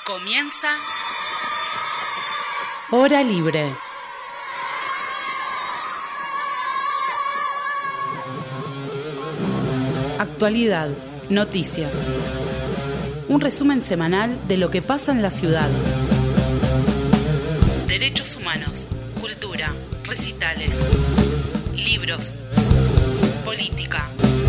Comienza Hora Libre. Actualidad, noticias. Un resumen semanal de lo que pasa en la ciudad. Derechos humanos, cultura, recitales, libros, política.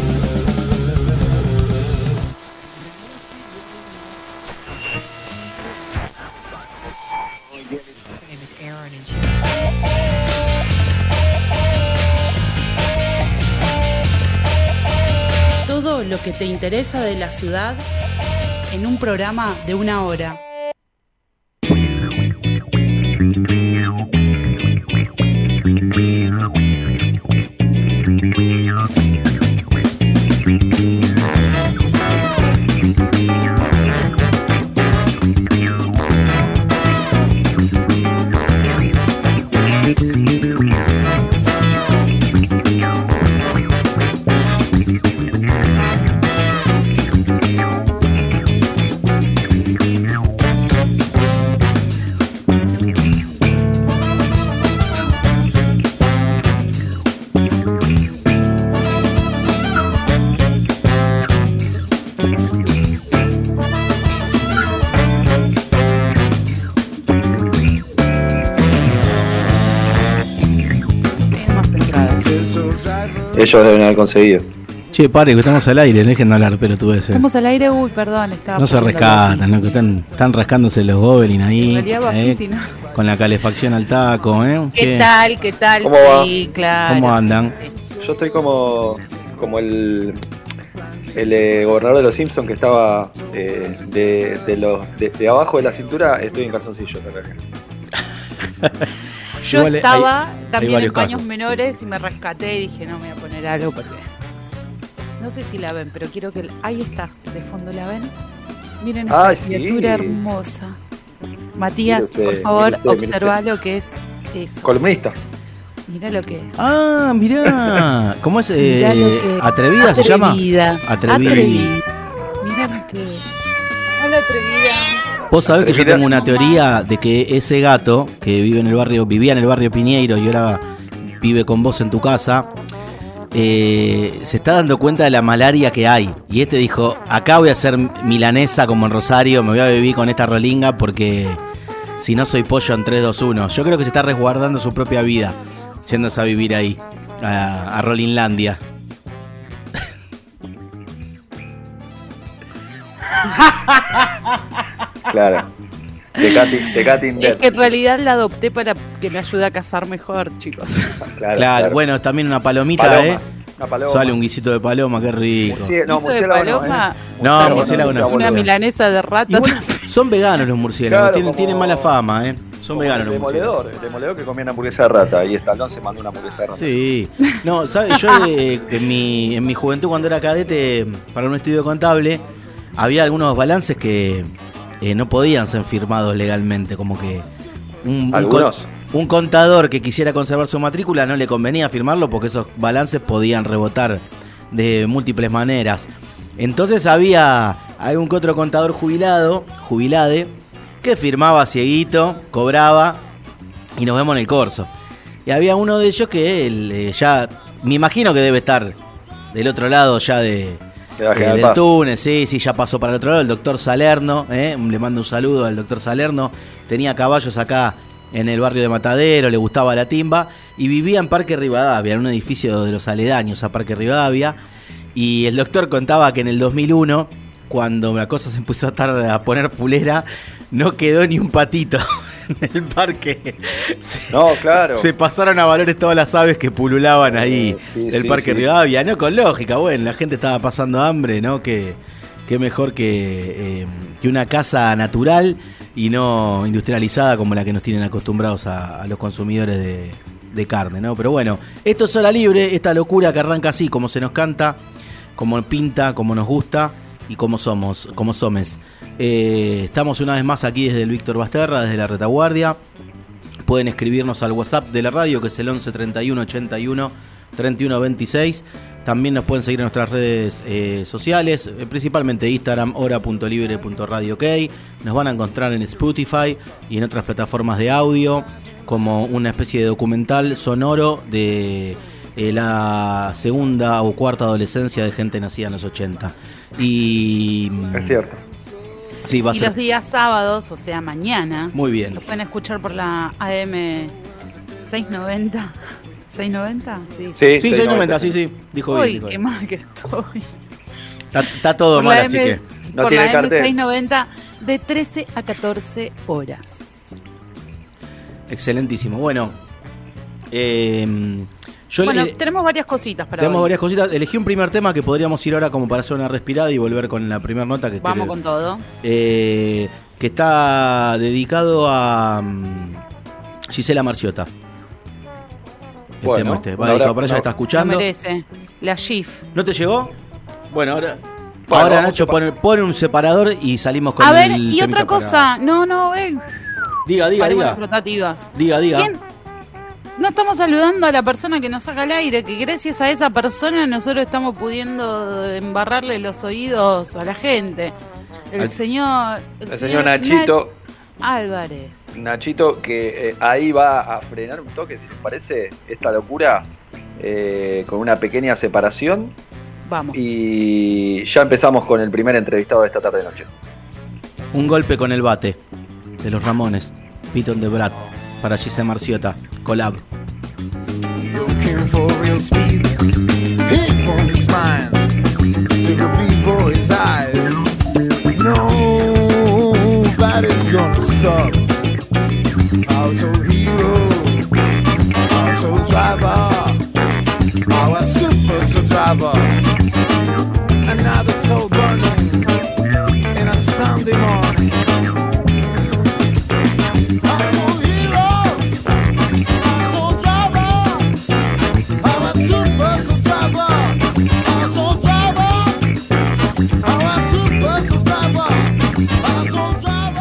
Todo lo que te interesa de la ciudad en un programa de 1 hora. Ellos deben haber conseguido. Che, pare, que estamos al aire, dejen de hablar pelotudeces. Estamos al aire, perdón. No se rescatan, ¿no? Que están rascándose los goblins ahí, con la calefacción al taco, ¿eh? ¿Qué tal? ¿Cómo sí, va? claro. ¿Cómo andan? Sí. Yo estoy como el gobernador de los Simpsons que estaba de abajo de la cintura, estoy en calzoncillo. Yo Igual estaba hay también varios en paños casos. menores y me rescaté y dije, no, me voy a poner algo porque... No sé si la ven, pero quiero que... Ahí está, de fondo la ven. Miren esa criatura hermosa. Matías, por favor, observa lo que es eso. Columnista. Mira lo que es. Ah, mirá. ¿Cómo es? Mirá lo que es. ¿Atrevida se llama? Atrevida. Mira lo que es. Hola, Atrevida. Vos sabés que yo tengo una teoría de que ese gato que vivía en el barrio Piñeiro y ahora vive con vos en tu casa, se está dando cuenta de la malaria que hay. Y este dijo, acá voy a hacer milanesa como en Rosario, me voy a vivir con esta rolinga porque si no soy pollo en 3, 2, 1. Yo creo que se está resguardando su propia vida, yéndose a vivir ahí, a Rolinlandia. Claro. De Katin Es que en realidad la adopté para que me ayude a cazar mejor, chicos. Claro. Bueno, también una palomita, Paloma. Una paloma. Sale un guisito de paloma, qué rico. ¿Guiso de paloma? No, murciélago no. Una milanesa de rata. Igual, son veganos los murciélagos, Claro, tienen mala fama, Son veganos los murciélagos. El demoledor que comía una hamburguesa de rata y Stallone se mandó una hamburguesa de rata. Sí. No, ¿sabes? Yo en mi juventud, cuando era cadete, para un estudio contable, había algunos balances que no podían ser firmados legalmente, como que un contador que quisiera conservar su matrícula no le convenía firmarlo porque esos balances podían rebotar de múltiples maneras. Entonces había algún que otro contador jubilade, que firmaba cieguito, cobraba y nos vemos en el corso. Y había uno de ellos que ya, me imagino que debe estar del otro lado ya del túnel, sí, ya pasó para el otro lado, el doctor Salerno, le mando un saludo al doctor Salerno, tenía caballos acá en el barrio de Matadero, le gustaba la timba y vivía en Parque Rivadavia, en un edificio de los aledaños a Parque Rivadavia, y el doctor contaba que en el 2001, cuando la cosa se empezó a poner fulera, no quedó ni un patito en el parque. Se pasaron a valores todas las aves que pululaban ahí del Parque Rivadavia, ¿no? Con lógica, bueno, la gente estaba pasando hambre, ¿no? Qué mejor que una casa natural y no industrializada como la que nos tienen acostumbrados a los consumidores de carne, ¿no? Pero bueno, esto es Hora Libre, esta locura que arranca así, como se nos canta, como pinta, como nos gusta y como somos. Estamos una vez más aquí desde el Víctor Basterra, desde la retaguardia. Pueden escribirnos al WhatsApp de la radio, que es el 11 31 81 31 26. También nos pueden seguir en nuestras redes sociales, principalmente Instagram, hora.libre.radio.ok. Nos van a encontrar en Spotify y en otras plataformas de audio como una especie de documental sonoro de la segunda o cuarta adolescencia de gente nacida en los 80. Y es cierto. Sí, va a ser. Los días sábados, o sea, mañana. Muy bien. Lo pueden escuchar por la AM 690. ¿690? Sí, 690, sí. Dijo Uy, bien. qué mal que estoy. Está todo mal, así que. No por tiene la cartel. 690 de 13 a 14 horas. Excelentísimo. Bueno, tenemos varias cositas para Tenemos hoy. varias cositas. Elegí un primer tema que podríamos ir ahora como para hacer una respirada y volver con la primera nota. Vamos con todo. Que está dedicado a Gisela Marciota. El tema va dedicado para ella que está escuchando. Lo merece. La GIF. ¿No te llegó? Bueno, ahora Nacho pone un separador y salimos con a el ver, y otra cosa. Diga. Paremos rotativas. Diga. ¿Quién? No estamos saludando a la persona que nos saca al aire, que gracias a esa persona nosotros estamos pudiendo embarrarle los oídos a la gente. El señor Nachito Álvarez. Nachito, que ahí va a frenar un toque, si les parece, esta locura, con una pequeña separación. Vamos. Y ya empezamos con el primer entrevistado de esta tarde-noche. Un golpe con el bate de los Ramones, Beat on the Brat, para Gisela Marciota, collab. Looking for real speed, hit on his mind, took a beat for his eyes. Nobody's gonna suck. Household hero, household driver, our super driver. Another soul burning in a Sunday morning. Household hero, household driver, our super driver, household driver, our super driver, household driver.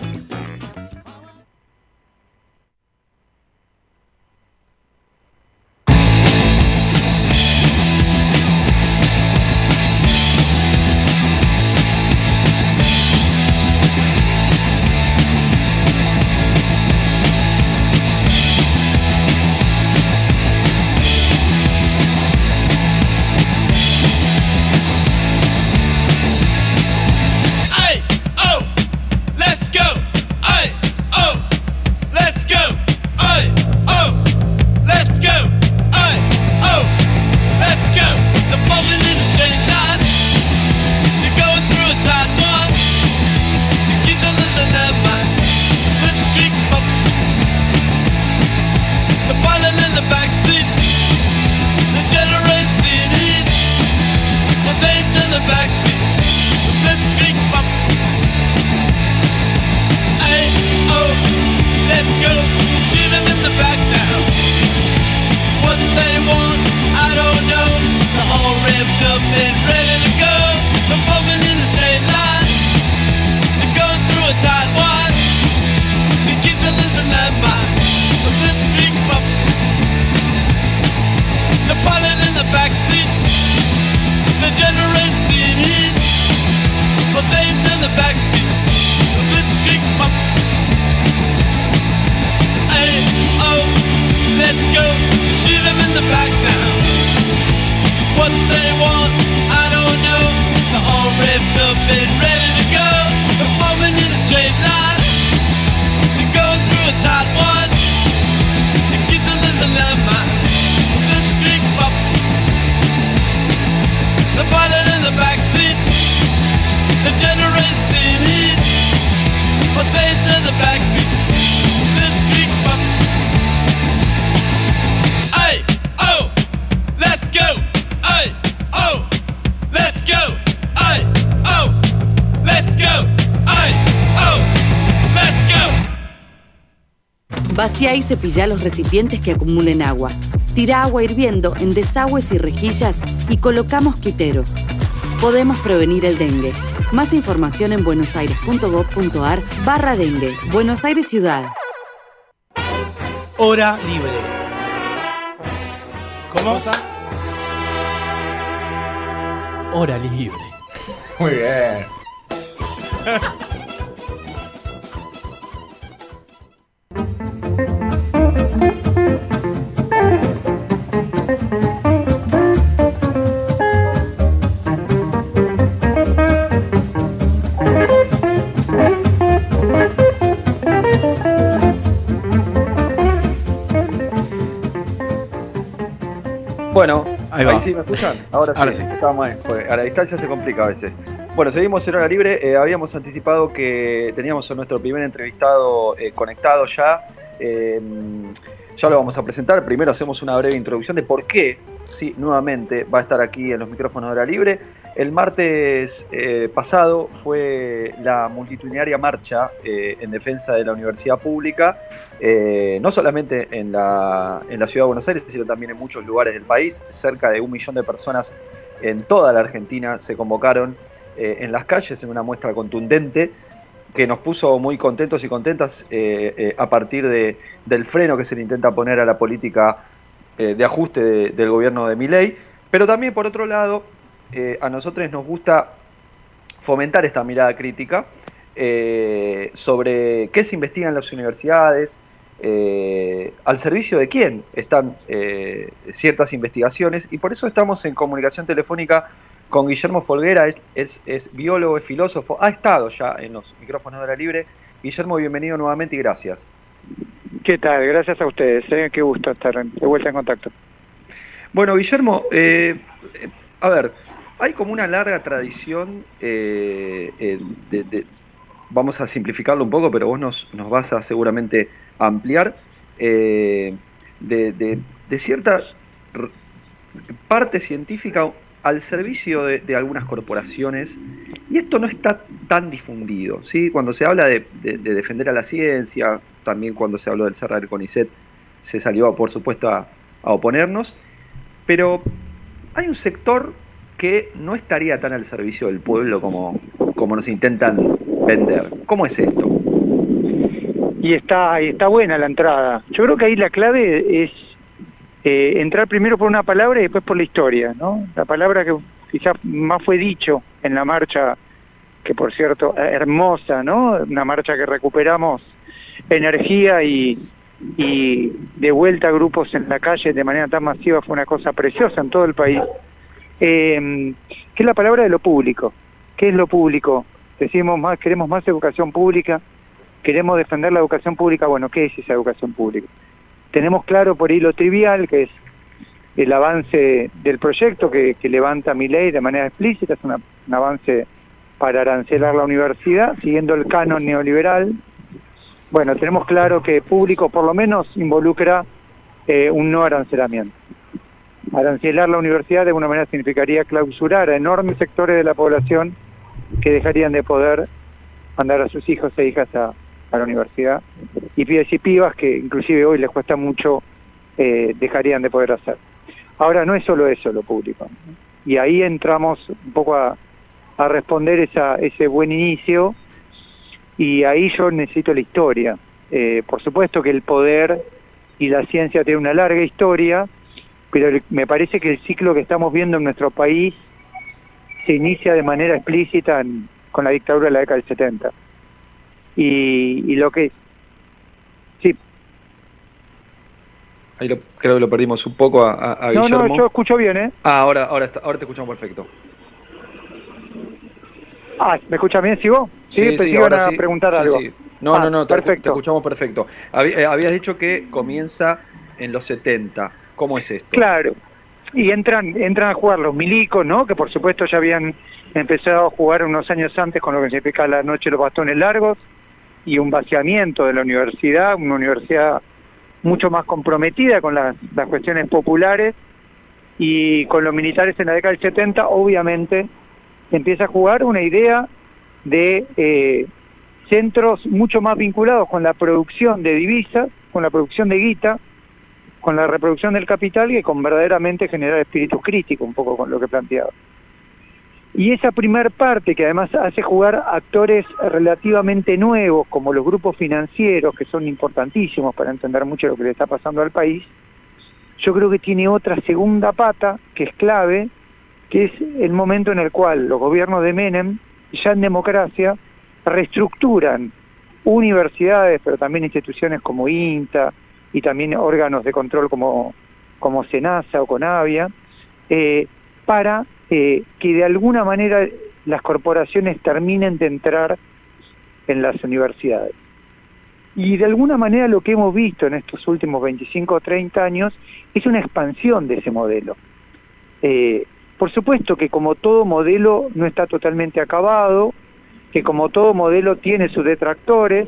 Vacía y cepilla los recipientes que acumulen agua. Tira agua hirviendo en desagües y rejillas y coloca mosquiteros. Podemos prevenir el dengue. Más información en buenosaires.gov.ar/dengue. Buenos Aires Ciudad. Hora libre. ¿Cómo? Hora Libre. Muy bien. Bueno, ahí sí me escuchan. Ahora sí. Estamos ahí. A la distancia se complica a veces. Bueno, seguimos en Hora Libre. Habíamos anticipado que teníamos a nuestro primer entrevistado conectado ya. Ya lo vamos a presentar. Primero hacemos una breve introducción de por qué, sí, nuevamente va a estar aquí en los micrófonos de Hora Libre. El martes pasado fue la multitudinaria marcha en defensa de la universidad pública, no solamente en la ciudad de Buenos Aires, sino también en muchos lugares del país. Cerca de 1 millón de personas en toda la Argentina se convocaron en las calles en una muestra contundente que nos puso muy contentos y contentas a partir del freno que se le intenta poner a la política de ajuste del gobierno de Milei. Pero también, por otro lado, a nosotros nos gusta fomentar esta mirada crítica sobre qué se investiga en las universidades, al servicio de quién están ciertas investigaciones, y por eso estamos en comunicación telefónica con Guillermo Folguera. Es biólogo, es filósofo, ha estado ya en los micrófonos de Hora Libre. Guillermo, bienvenido nuevamente y gracias. ¿Qué tal? Gracias a ustedes, qué gusto estar de vuelta en contacto. Bueno, Guillermo, a ver, hay como una larga tradición vamos a simplificarlo un poco, pero vos nos vas a seguramente ampliar, de cierta parte científica al servicio de algunas corporaciones, y esto no está tan difundido, ¿sí? Cuando se habla de defender a la ciencia, también cuando se habló del cerrar el CONICET, se salió, por supuesto, a oponernos, pero hay un sector que no estaría tan al servicio del pueblo como nos intentan vender. ¿Cómo es esto? Y está buena la entrada. Yo creo que ahí la clave es entrar primero por una palabra y después por la historia, ¿no? La palabra que quizás más fue dicho en la marcha, que por cierto, hermosa, ¿no? Una marcha que recuperamos energía y de vuelta a grupos en la calle de manera tan masiva, fue una cosa preciosa en todo el país. Que es la palabra de lo público. ¿Qué es lo público? Queremos más educación pública, queremos defender la educación pública. Bueno, ¿qué es esa educación pública? Tenemos claro por ahí lo trivial, que es el avance del proyecto que levanta Milei de manera explícita, es un avance para arancelar la universidad, siguiendo el canon neoliberal. Bueno, tenemos claro que público por lo menos involucra un no arancelamiento. Arancelar la universidad de alguna manera significaría clausurar a enormes sectores de la población que dejarían de poder mandar a sus hijos e hijas a la universidad, y pibes y pibas que inclusive hoy les cuesta mucho dejarían de poder hacer. Ahora no es solo eso lo público, ¿no? Y ahí entramos un poco a responder ese buen inicio, y ahí yo necesito la historia. Por supuesto que el poder y la ciencia tienen una larga historia, pero me parece que el ciclo que estamos viendo en nuestro país se inicia de manera explícita con la dictadura de la década del 70. Y lo que... Sí. Ahí creo que lo perdimos un poco a Guillermo. No, yo escucho bien, ¿eh? Ahora te escuchamos perfecto. ¿Me escuchan bien? ¿Sigo? Sí, pensé que iban a preguntar algo. Sí. No, perfecto. Te escuchamos perfecto. Habías dicho que comienza en los 70. ¿Cómo es esto? Claro, y entran a jugar los milicos, ¿no? Que por supuesto ya habían empezado a jugar unos años antes con lo que significa la noche de los bastones largos, y un vaciamiento de la universidad, una universidad mucho más comprometida con las cuestiones populares, y con los militares en la década del 70, obviamente, empieza a jugar una idea de centros mucho más vinculados con la producción de divisas, con la producción de guita, con la reproducción del capital, y con verdaderamente generar espíritu crítico, un poco con lo que planteaba. Y esa primer parte, que además hace jugar actores relativamente nuevos, como los grupos financieros, que son importantísimos para entender mucho lo que le está pasando al país, yo creo que tiene otra segunda pata, que es clave, que es el momento en el cual los gobiernos de Menem, ya en democracia, reestructuran universidades, pero también instituciones como INTA y también órganos de control como SENASA o CONAVIA, para que de alguna manera las corporaciones terminen de entrar en las universidades. Y de alguna manera lo que hemos visto en estos últimos 25 o 30 años es una expansión de ese modelo. Por supuesto que como todo modelo no está totalmente acabado, que como todo modelo tiene sus detractores,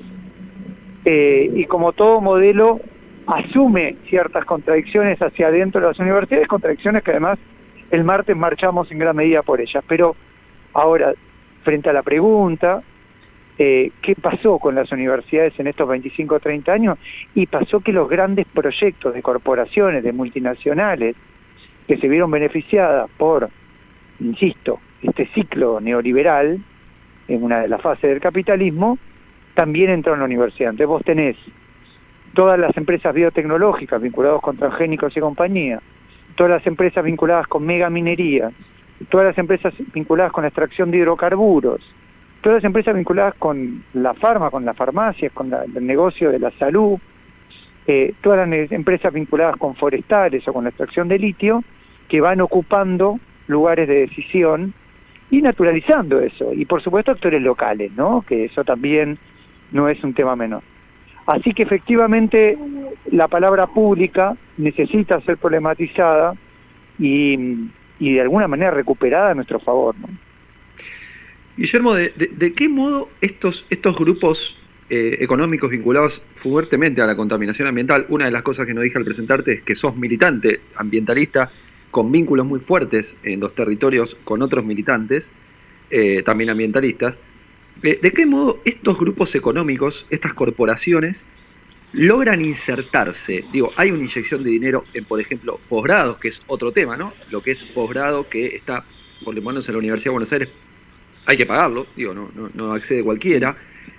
y como todo modelo asume ciertas contradicciones hacia adentro de las universidades, contradicciones que además el martes marchamos en gran medida por ellas. Pero ahora, frente a la pregunta, ¿qué pasó con las universidades en estos 25 o 30 años? Y pasó que los grandes proyectos de corporaciones, de multinacionales, que se vieron beneficiadas por, insisto, este ciclo neoliberal, en una de las fases del capitalismo, también entró en la universidad. Entonces vos tenés todas las empresas biotecnológicas vinculadas con transgénicos y compañía, todas las empresas vinculadas con megaminería, todas las empresas vinculadas con la extracción de hidrocarburos, todas las empresas vinculadas con la con las farmacias, con el negocio de la salud, todas las empresas vinculadas con forestales o con la extracción de litio, que van ocupando lugares de decisión y naturalizando eso. Y por supuesto actores locales, ¿no? Que eso también no es un tema menor. Así que efectivamente la palabra pública necesita ser problematizada y de alguna manera recuperada a nuestro favor, ¿no? Guillermo, ¿de qué modo estos grupos económicos vinculados fuertemente a la contaminación ambiental? Una de las cosas que nos dije al presentarte es que sos militante ambientalista con vínculos muy fuertes en los territorios con otros militantes, también ambientalistas. ¿De qué modo estos grupos económicos, estas corporaciones, logran insertarse? Digo, hay una inyección de dinero en, por ejemplo, posgrados, que es otro tema, ¿no? Lo que es posgrado que está, por lo menos en la Universidad de Buenos Aires, hay que pagarlo, digo, no accede cualquiera.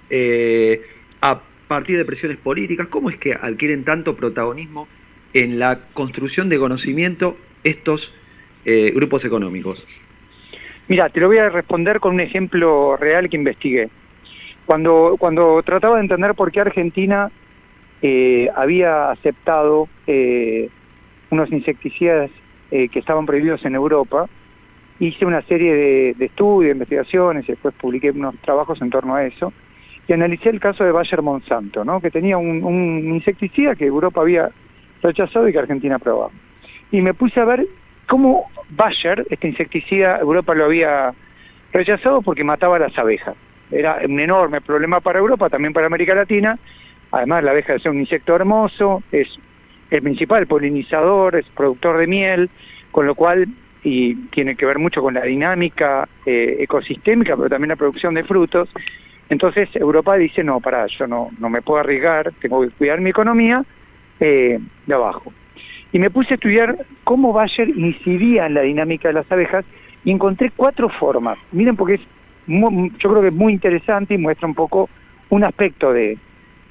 A partir de presiones políticas, ¿cómo es que adquieren tanto protagonismo en la construcción de conocimiento estos grupos económicos? Mira, te lo voy a responder con un ejemplo real que investigué. Cuando trataba de entender por qué Argentina había aceptado unos insecticidas que estaban prohibidos en Europa, hice una serie de estudios, de investigaciones, y después publiqué unos trabajos en torno a eso, y analicé el caso de Bayer Monsanto, ¿no? Que tenía un insecticida que Europa había rechazado y que Argentina aprobaba. Y me puse a ver cómo Bayer, este insecticida, Europa lo había rechazado porque mataba a las abejas. Era un enorme problema para Europa, también para América Latina. Además, la abeja es un insecto hermoso, es el principal polinizador, es productor de miel, con lo cual, y tiene que ver mucho con la dinámica ecosistémica, pero también la producción de frutos. Entonces Europa dice, no, yo no me puedo arriesgar, tengo que cuidar mi economía de abajo. Y me puse a estudiar cómo Bayer incidía en la dinámica de las abejas y encontré 4 formas. Miren, porque yo creo que es muy interesante y muestra un poco un aspecto de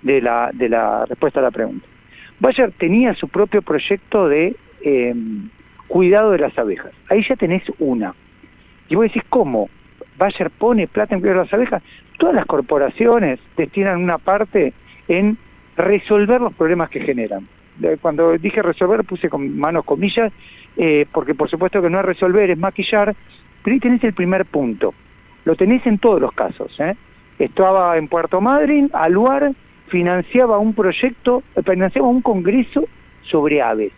la respuesta a la pregunta. Bayer tenía su propio proyecto de cuidado de las abejas. Ahí ya tenés una. Y vos decís, ¿cómo? Bayer pone plata en cuidado de las abejas. Todas las corporaciones destinan una parte en resolver los problemas que generan. Cuando dije resolver puse con manos comillas, porque por supuesto que no es resolver, es maquillar, pero ahí tenés el primer punto. Lo tenés en todos los casos. Estaba en Puerto Madryn, Aluar financiaba un proyecto, financiaba un congreso sobre aves.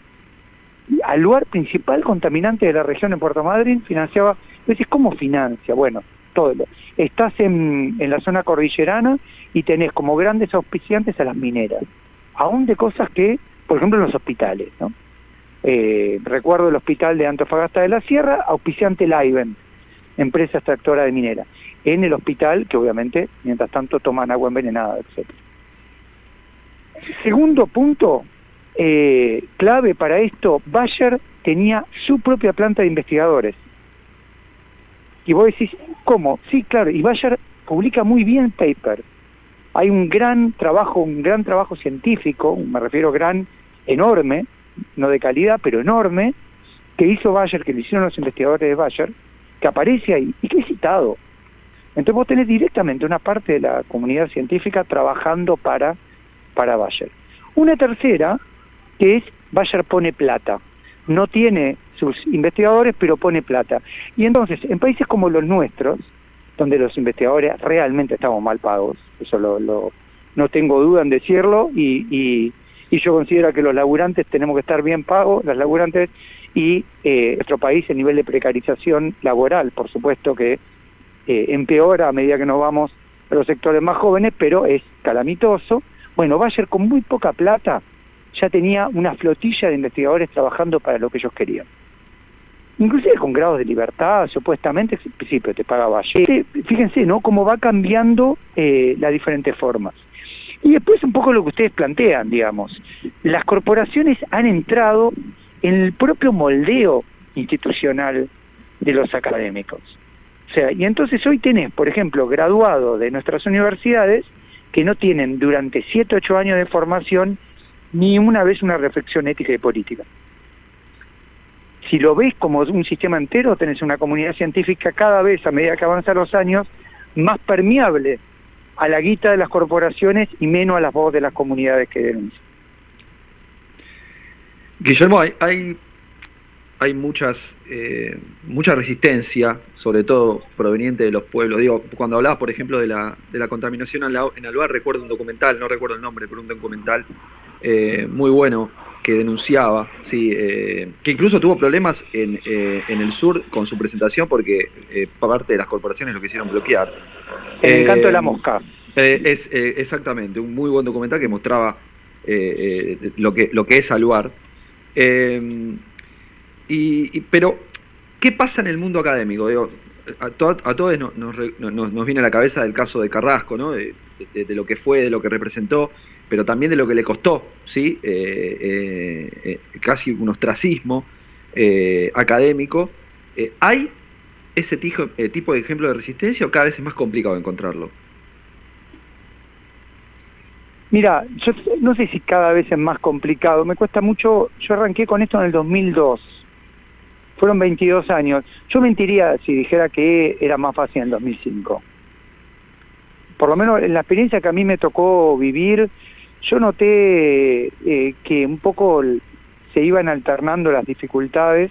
Aluar, principal contaminante de la región en Puerto Madryn, financiaba. Entonces, ¿cómo financia? Bueno, todo. Estás en la zona cordillerana y tenés como grandes auspiciantes a las mineras, aún de cosas que, por ejemplo, en los hospitales, ¿no? Recuerdo el hospital de Antofagasta de la Sierra, auspiciante Livent, empresa extractora de minera, en el hospital, que obviamente, mientras tanto, toman agua envenenada, etc. Segundo punto, clave para esto, Bayer tenía su propia planta de investigadores. Y vos decís, ¿cómo? Sí, claro, y Bayer publica muy bien paper. Hay un gran trabajo científico, me refiero enorme, no de calidad, pero enorme, que hizo Bayer, que lo hicieron los investigadores de Bayer, que aparece ahí y que es citado. Entonces vos tenés directamente una parte de la comunidad científica trabajando para Bayer. Una tercera, que es Bayer pone plata. No tiene sus investigadores, pero pone plata. Y entonces, en países como los nuestros, donde los investigadores realmente estamos mal pagos, eso no tengo duda en decirlo, y yo considero que los laburantes tenemos que estar bien pagos, las laburantes, y nuestro país, el nivel de precarización laboral, por supuesto que empeora a medida que nos vamos a los sectores más jóvenes, pero es calamitoso. Bueno, Bayer con muy poca plata ya tenía una flotilla de investigadores trabajando para lo que ellos querían. Inclusive con grados de libertad, supuestamente, sí, pero te paga Bayer. Fíjense, ¿no?, cómo va cambiando las diferentes formas. Y después un poco lo que ustedes plantean, digamos. Las corporaciones han entrado en el propio moldeo institucional de los académicos. O sea, y entonces hoy tenés, por ejemplo, graduados de nuestras universidades que no tienen durante 7, 8 años de formación ni una vez una reflexión ética y política. Si lo ves como un sistema entero, tenés una comunidad científica cada vez, a medida que avanzan los años, más permeable a la guita de las corporaciones y menos a las voces de las comunidades que denuncian. Guillermo, hay mucha resistencia, sobre todo proveniente de los pueblos. Digo, cuando hablabas, por ejemplo, de la contaminación en Alvar, recuerdo un documental, no recuerdo el nombre, pero un documental muy bueno que denunciaba, sí, que incluso tuvo problemas en el sur con su presentación porque parte de las corporaciones lo quisieron bloquear. El encanto de la mosca. Exactamente, un muy buen documental que mostraba lo que es Alvar. Pero, ¿qué pasa en el mundo académico? Digo, a todos nos viene a la cabeza el caso de Carrasco, ¿no? De lo que fue, de lo que representó, pero también de lo que le costó, ¿sí? Casi un ostracismo académico. ¿Hay ese tipo de ejemplo de resistencia o cada vez es más complicado encontrarlo? Mira, yo no sé si cada vez es más complicado, me cuesta mucho. Yo arranqué con esto en el 2002, fueron 22 años. Yo mentiría si dijera que era más fácil en el 2005. Por lo menos en la experiencia que a mí me tocó vivir, yo noté que un poco se iban alternando las dificultades.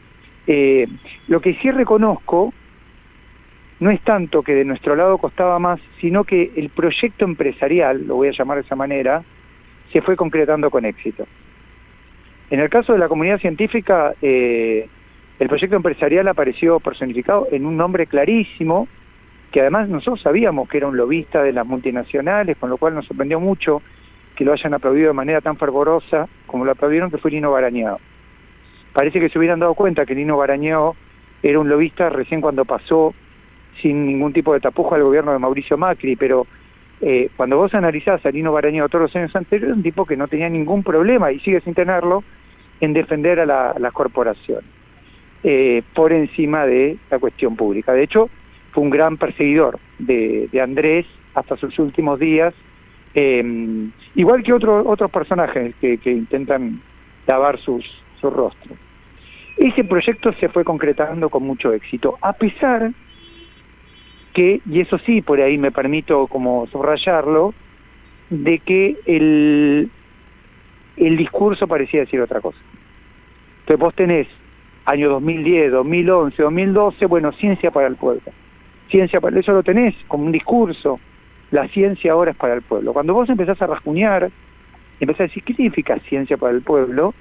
Lo que sí reconozco no es tanto que de nuestro lado costaba más, sino que el proyecto empresarial, lo voy a llamar de esa manera, se fue concretando con éxito. En el caso de la comunidad científica, el proyecto empresarial apareció personificado en un nombre clarísimo, que además nosotros sabíamos que era un lobista de las multinacionales, con lo cual nos sorprendió mucho que lo hayan aplaudido de manera tan fervorosa como lo aplaudieron, que fue Lino Barañao. Parece que se hubieran dado cuenta que Lino Barañao era un lobista recién cuando pasó sin ningún tipo de tapujo al gobierno de Mauricio Macri, pero cuando vos analizás a Lino Barañao todos los años anteriores, un tipo que no tenía ningún problema, y sigue sin tenerlo, en defender a las corporaciones, por encima de la cuestión pública. De hecho, fue un gran perseguidor de Andrés hasta sus últimos días, igual que otros personajes que intentan lavar su rostro. Ese proyecto se fue concretando con mucho éxito, a pesar que, y eso sí, por ahí me permito como subrayarlo, de que el discurso parecía decir otra cosa. Entonces vos tenés año 2010, 2011, 2012, bueno, ciencia para el pueblo. Eso lo tenés como un discurso. La ciencia ahora es para el pueblo. Cuando vos empezás a rasguñar, empezás a decir, ¿qué significa ciencia para el pueblo?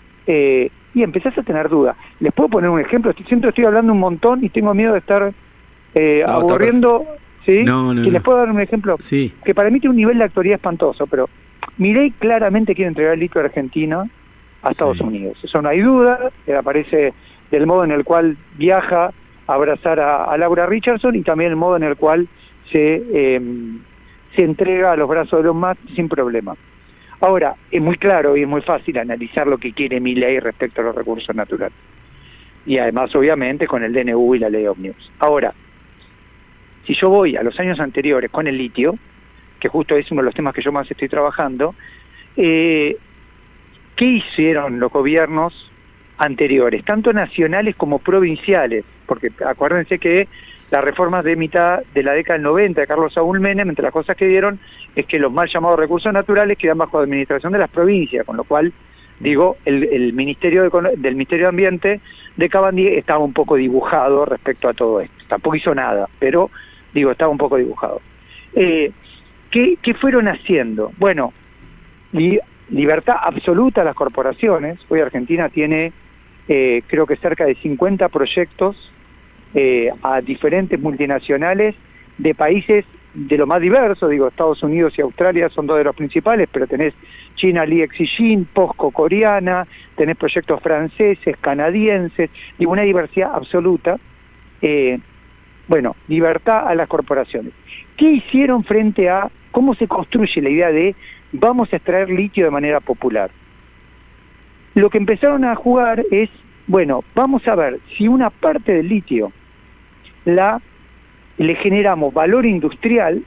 Y empezás a tener dudas. Les puedo poner un ejemplo. Siempre estoy hablando un montón y tengo miedo de estar aburriendo. ¿Sí? No. Les puedo dar un ejemplo sí, que para mí tiene un nivel de actualidad espantoso, pero Milei claramente quiere entregar el litio de Argentina a Estados Unidos. Eso no hay duda. Aparece del modo en el cual viaja a abrazar a Laura Richardson, y también el modo en el cual se entrega a los brazos de los Musk sin problema. Ahora, es muy claro y es muy fácil analizar lo que quiere Milei respecto a los recursos naturales. Y además, obviamente, con el DNU y la ley Omnibus. Ahora, si yo voy a los años anteriores con el litio, que justo es uno de los temas que yo más estoy trabajando, ¿qué hicieron los gobiernos anteriores, tanto nacionales como provinciales, porque acuérdense que las reformas de mitad de la década del 90 de Carlos Saúl Menem, entre las cosas que dieron es que los mal llamados recursos naturales quedan bajo administración de las provincias, con lo cual, digo, el Ministerio del Ministerio de Ambiente de Cabandier estaba un poco dibujado respecto a todo esto. Tampoco hizo nada, pero, digo, estaba un poco dibujado. ¿Qué fueron haciendo? Bueno, libertad absoluta a las corporaciones. Hoy Argentina tiene, creo que cerca de 50 proyectos a diferentes multinacionales de países de lo más diverso, digo, Estados Unidos y Australia son dos de los principales, pero tenés China Li Exijin, POSCO coreana, tenés proyectos franceses, canadienses, digo, una diversidad absoluta. Bueno, libertad a las corporaciones. ¿Qué hicieron frente a cómo se construye la idea de vamos a extraer litio de manera popular? Lo que empezaron a jugar es, bueno, vamos a ver si una parte del litio le generamos valor industrial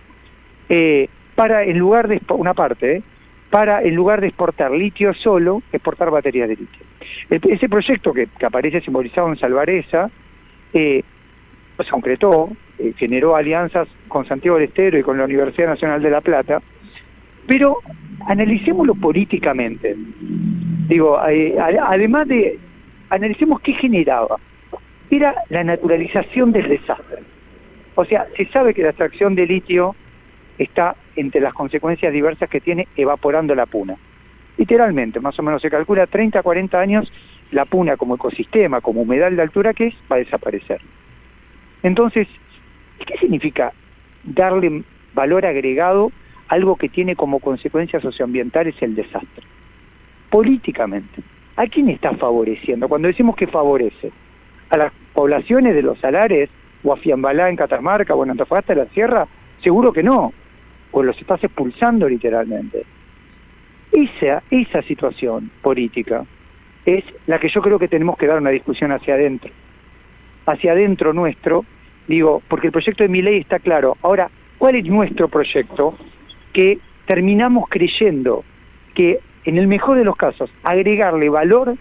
para, en lugar de para en lugar de exportar litio solo, exportar baterías de litio. Ese proyecto que aparece simbolizado en Salvareza se concretó, generó alianzas con Santiago del Estero y con la Universidad Nacional de La Plata, pero analicémoslo políticamente. Digo, además de, analicemos qué generaba. Era la naturalización del desastre. O sea, se sabe que la extracción de litio está entre las consecuencias diversas que tiene evaporando la puna. Literalmente, más o menos se calcula 30 a 40 años, la puna como ecosistema, como humedal de altura que es, va a desaparecer. Entonces, ¿qué significa darle valor agregado a algo que tiene como consecuencias socioambientales el desastre? Políticamente, ¿a quién está favoreciendo? Cuando decimos que favorece, ¿a las poblaciones de los salares, o a Fiambalá en Catamarca, o en Antofagasta de la Sierra? Seguro que no, o los estás expulsando literalmente. Esa situación política es la que yo creo que tenemos que dar una discusión hacia adentro nuestro, digo, porque el proyecto de Milei está claro. Ahora, ¿cuál es nuestro proyecto? Que terminamos creyendo que, en el mejor de los casos, agregarle valor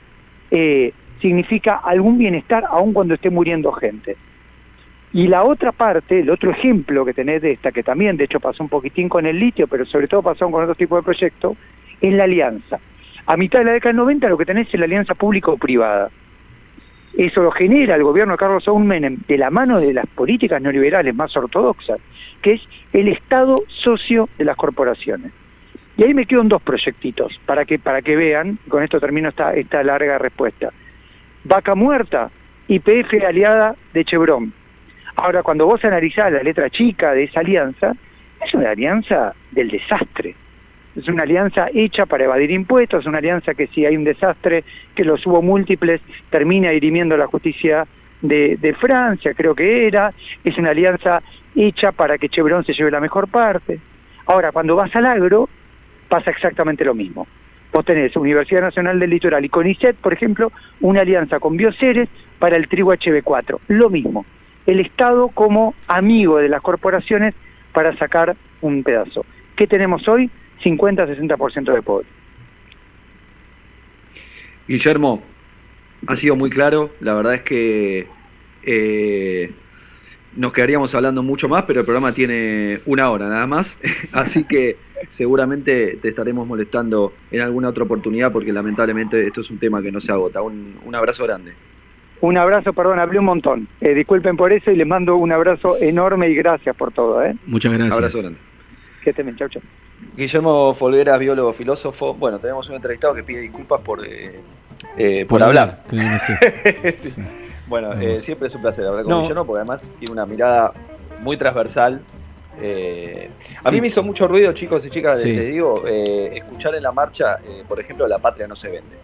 significa algún bienestar aun cuando esté muriendo gente. Y la otra parte, el otro ejemplo que tenés de esta, que también de hecho pasó un poquitín con el litio, pero sobre todo pasó con otro tipo de proyectos, es la alianza. A mitad de la década del 90 lo que tenés es la alianza público-privada. Eso lo genera el gobierno de Carlos Saúl Menem de la mano de las políticas neoliberales más ortodoxas, que es el Estado socio de las corporaciones. Y ahí me quedo en dos proyectitos, para que vean, con esto termino esta larga respuesta. Vaca Muerta, YPF aliada de Chevron. Ahora, cuando vos analizás la letra chica de esa alianza, es una alianza del desastre. Es una alianza hecha para evadir impuestos, es una alianza que si hay un desastre, que los hubo múltiples, termina dirimiendo la justicia de Francia, creo que era. Es una alianza hecha para que Chevron se lleve la mejor parte. Ahora, cuando vas al agro, pasa exactamente lo mismo. Vos tenés Universidad Nacional del Litoral y CONICET, por ejemplo, una alianza con Bioceres para el trigo HB4. Lo mismo. El Estado como amigo de las corporaciones para sacar un pedazo. ¿Qué tenemos hoy? 50-60% de pobre. Guillermo, ha sido muy claro. La verdad es que nos quedaríamos hablando mucho más, pero el programa tiene 1 hora nada más. Así que seguramente te estaremos molestando en alguna otra oportunidad, porque lamentablemente esto es un tema que no se agota. Un abrazo grande. Un abrazo, perdón, hablé un montón. Disculpen por eso y les mando un abrazo enorme y gracias por todo. Muchas gracias. Un abrazo grande. Que estén bien, chau, chau. Guillermo Folgueras, biólogo, filósofo. Bueno, tenemos un entrevistado que pide disculpas por hablar. Sí. Bueno, siempre es un placer hablar con Guillermo, porque además tiene una mirada muy transversal. A mí me hizo mucho ruido, chicos y chicas, les digo, escuchar en la marcha, por ejemplo, La Patria no se vende.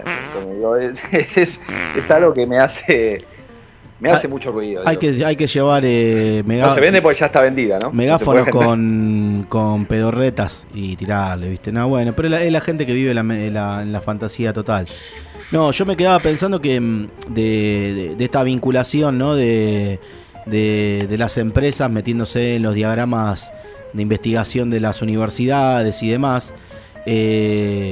Es algo que me hace mucho ruido. Hay que llevar no se vende porque ya está vendida, ¿no? Megáfonos con pedorretas y tirarle, ¿viste? No, bueno, pero es la gente que vive en la fantasía total. No, yo me quedaba pensando que de esta vinculación, ¿no? De las empresas metiéndose en los diagramas de investigación de las universidades y demás.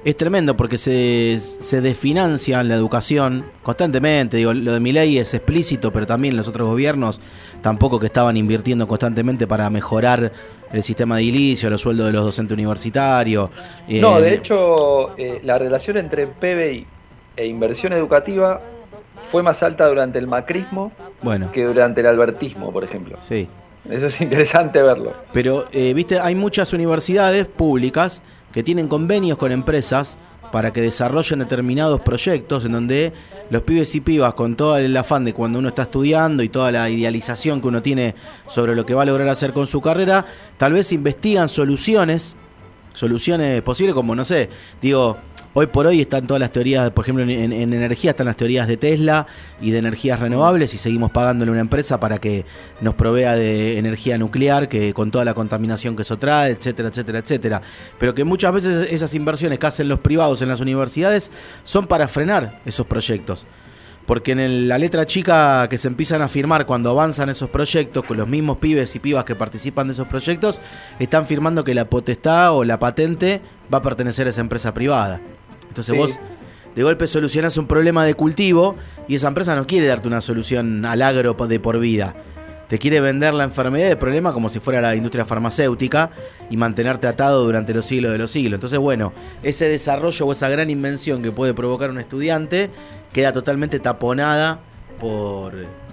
es tremendo porque se desfinancia la educación constantemente. Digo, lo de Milei es explícito, pero también los otros gobiernos tampoco que estaban invirtiendo constantemente para mejorar el sistema de edilicio, los sueldos de los docentes universitarios. No, de hecho, la relación entre PBI e inversión educativa fue más alta durante el macrismo que durante el albertismo, por ejemplo. Sí. Eso es interesante verlo. Pero, viste, hay muchas universidades públicas que tienen convenios con empresas para que desarrollen determinados proyectos en donde los pibes y pibas, con todo el afán de cuando uno está estudiando y toda la idealización que uno tiene sobre lo que va a lograr hacer con su carrera, tal vez investigan soluciones posibles, como, no sé, digo, hoy por hoy están todas las teorías, por ejemplo, en energía están las teorías de Tesla y de energías renovables, y seguimos pagándole a una empresa para que nos provea de energía nuclear, que con toda la contaminación que eso trae, etcétera, etcétera, etcétera. Pero que muchas veces esas inversiones que hacen los privados en las universidades son para frenar esos proyectos. Porque en la letra chica que se empiezan a firmar cuando avanzan esos proyectos, con los mismos pibes y pibas que participan de esos proyectos, están firmando que la potestad o la patente va a pertenecer a esa empresa privada. Entonces vos de golpe solucionás un problema de cultivo y esa empresa no quiere darte una solución al agro de por vida. Te quiere vender la enfermedad del problema como si fuera la industria farmacéutica y mantenerte atado durante los siglos de los siglos. Entonces, bueno, ese desarrollo o esa gran invención que puede provocar un estudiante queda totalmente taponada por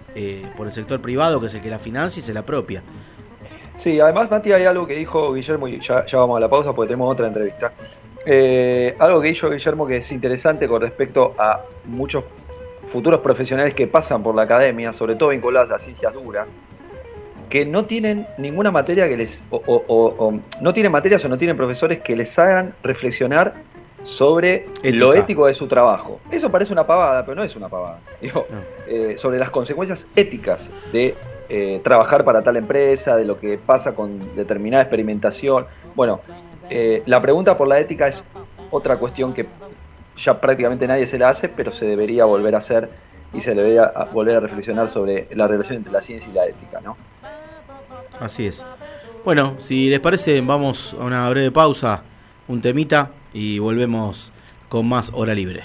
el sector privado, que es el que la financia y se la apropia. Sí, además, Mati, hay algo que dijo Guillermo, y ya vamos a la pausa porque tenemos otra entrevista. Algo que dijo Guillermo que es interesante con respecto a muchos futuros profesionales que pasan por la academia, sobre todo vinculados a las ciencias duras, que no tienen ninguna materia que les no tienen materias o no tienen profesores que les hagan reflexionar sobre lo ético de su trabajo. Eso parece una pavada, pero no es una pavada. Digo, sobre las consecuencias éticas de trabajar para tal empresa, de lo que pasa con determinada experimentación. Bueno, la pregunta por la ética es otra cuestión que ya prácticamente nadie se la hace, pero se debería volver a hacer y se debería volver a reflexionar sobre la relación entre la ciencia y la ética, ¿no? Así es. Bueno, si les parece, vamos a una breve pausa, un temita, y volvemos con más Hora Libre.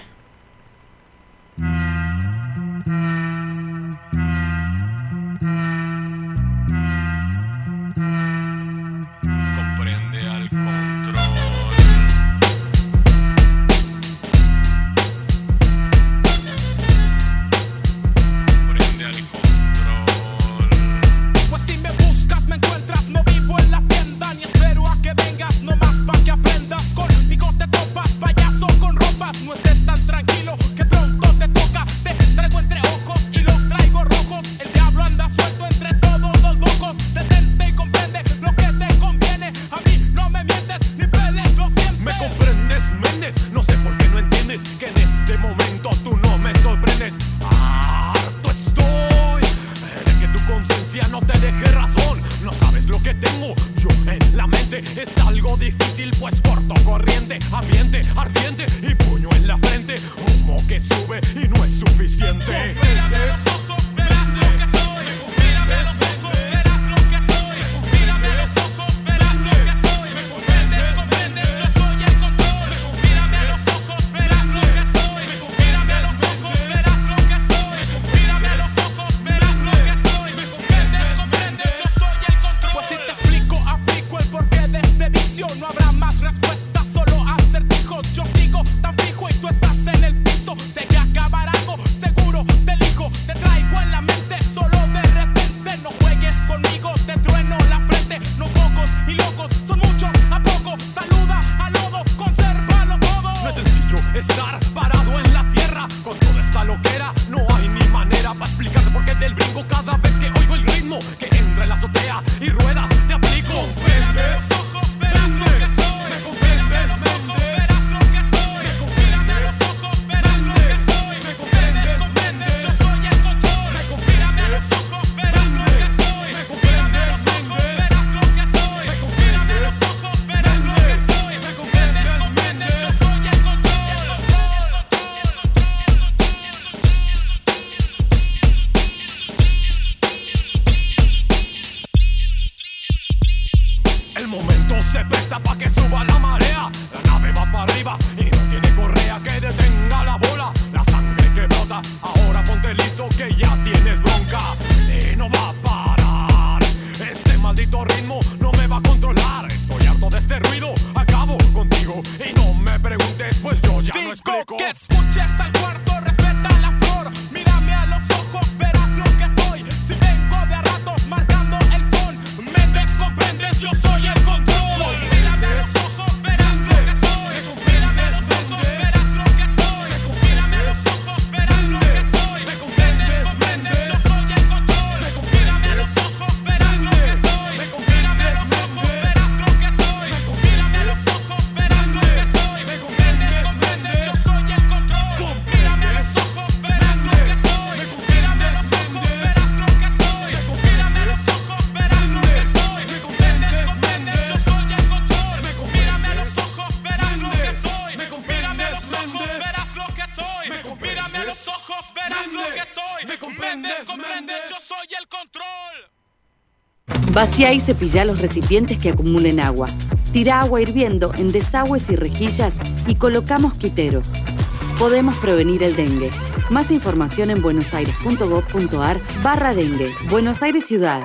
El momento se presta pa' que suba la marea. La nave va para arriba y no tiene correa que detenga la bola. La sangre que brota, ahora ponte listo que ya tienes bronca. Y no va a parar. Este maldito ritmo no me va a controlar. Estoy harto de este ruido, acabo contigo. Y no me preguntes, pues yo ya no explico. Que escuches al cuarto, respeta la flor. Mírame a los ojos, verás lo que soy. Si vengo de a ratos marcando el son, me descomprendes, yo soy el control. Mírame a los ojos, verás lo que soy. Mírame a los ojos, verás lo que soy. Mírame a los ojos, verás lo que soy. Me comprendes, yo soy el control. Mírame a los ojos, verás lo que soy. Mírame a los ojos, verás lo que soy. Mírame a los ojos, verás lo que soy. Me comprendes, yo soy el control. Mírame a los ojos, verás lo que soy. Mírame a los ojos, verás lo que soy. Mírame a los ojos, verás lo que soy. Me comprendes, yo soy el control. Mírame a los ojos, verás lo que soy. Mírame a los ojos, verás lo que soy. Mírame a los ojos, verás lo que soy. Me comprendes, yo soy el control. Vacía y cepilla los recipientes que acumulen agua. Tira agua hirviendo en desagües y rejillas y coloca mosquiteros. Podemos prevenir el dengue. Más información en buenosaires.gov.ar/dengue. Buenos Aires Ciudad.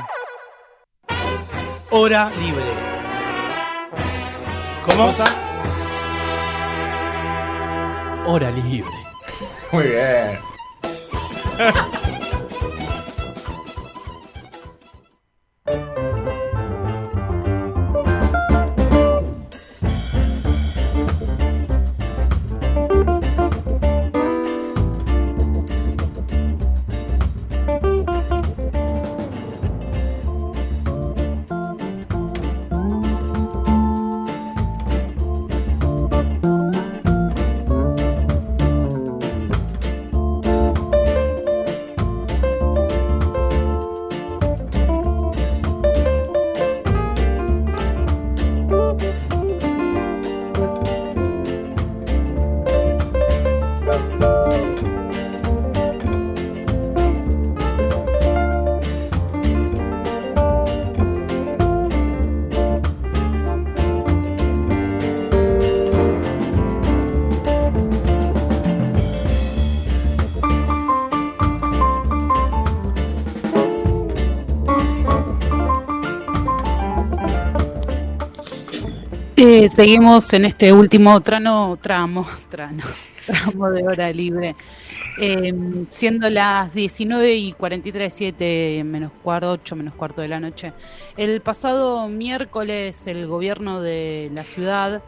Hora libre. ¿Cómo? Hora libre. Muy bien. Seguimos en este último tramo de hora libre, siendo las 19:43, 7 menos cuarto, 8 menos cuarto de la noche. El pasado miércoles el gobierno de la ciudad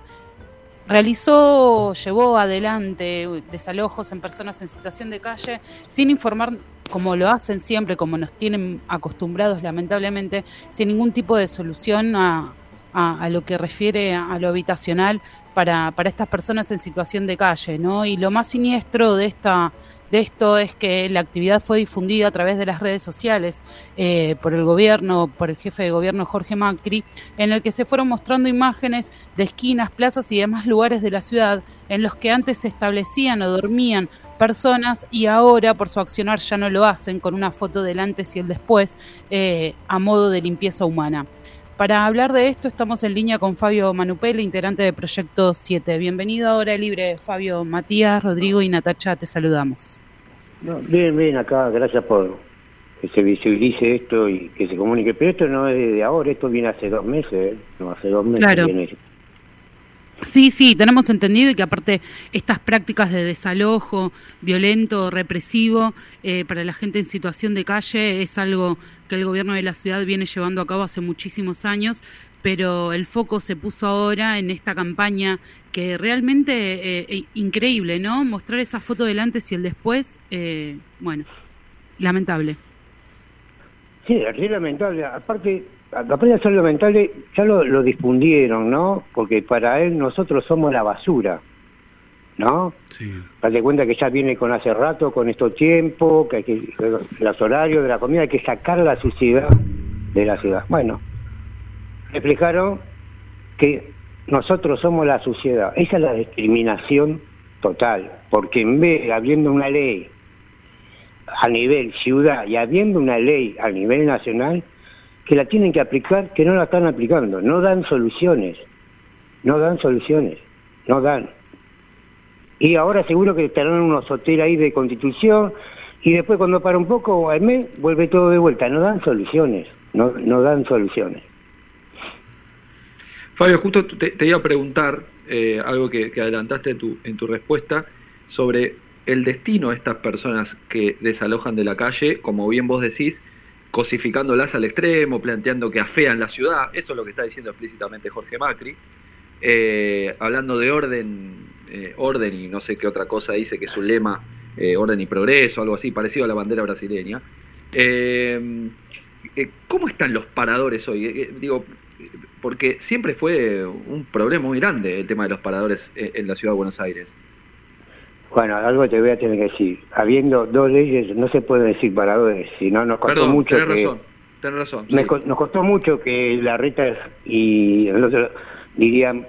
llevó adelante desalojos en personas en situación de calle sin informar, como lo hacen siempre, como nos tienen acostumbrados lamentablemente, sin ningún tipo de solución a lo que refiere a lo habitacional para estas personas en situación de calle, ¿no? Y lo más siniestro de esto es que la actividad fue difundida a través de las redes sociales por el jefe de gobierno Jorge Macri, en el que se fueron mostrando imágenes de esquinas, plazas y demás lugares de la ciudad en los que antes se establecían o dormían personas y ahora por su accionar ya no lo hacen, con una foto del antes y el después a modo de limpieza humana. Para hablar de esto estamos en línea con Fabio Manupel, integrante de Proyecto 7. Bienvenido a Hora Libre, Fabio. Matías, Rodrigo y Natacha, te saludamos. Bien, acá, gracias por que se visibilice esto y que se comunique. Pero esto no es de ahora, esto viene hace 2 meses, no hace 2 meses. Claro. Viene. Sí, tenemos entendido y que aparte estas prácticas de desalojo violento, represivo, para la gente en situación de calle es algo que el gobierno de la ciudad viene llevando a cabo hace muchísimos años, pero el foco se puso ahora en esta campaña que realmente increíble, ¿no? Mostrar esa foto del antes y el después, lamentable. Sí, es lamentable. Aparte de ser lamentable, ya lo difundieron, ¿no? Porque para él nosotros somos la basura, ¿no? Sí. Date cuenta que ya viene con hace rato, con estos tiempos, que hay que los horarios de la comida, hay que sacar la suciedad de la ciudad. Bueno, reflejaron que nosotros somos la suciedad. Esa es la discriminación total, porque en vez de habiendo una ley a nivel ciudad y habiendo una ley a nivel nacional, que la tienen que aplicar, que no la están aplicando. No dan soluciones. Y ahora seguro que estarán en unos hoteles ahí de Constitución, y después cuando para un poco, al mes, vuelve todo de vuelta. No dan soluciones. Fabio, justo te iba a preguntar algo que adelantaste en tu respuesta sobre el destino de estas personas que desalojan de la calle, como bien vos decís, cosificándolas al extremo, planteando que afean la ciudad. Eso es lo que está diciendo explícitamente Jorge Macri, hablando de orden y no sé qué otra cosa dice, que es su lema, orden y progreso, algo así, parecido a la bandera brasileña. ¿Cómo están los paradores hoy? Digo, porque siempre fue un problema muy grande el tema de los paradores en la ciudad de Buenos Aires. Bueno, algo te voy a tener que decir. Habiendo 2 leyes, no se puede decir paradores, sino nos costó mucho tenés razón. Nos costó mucho que la Reta y el otro dirían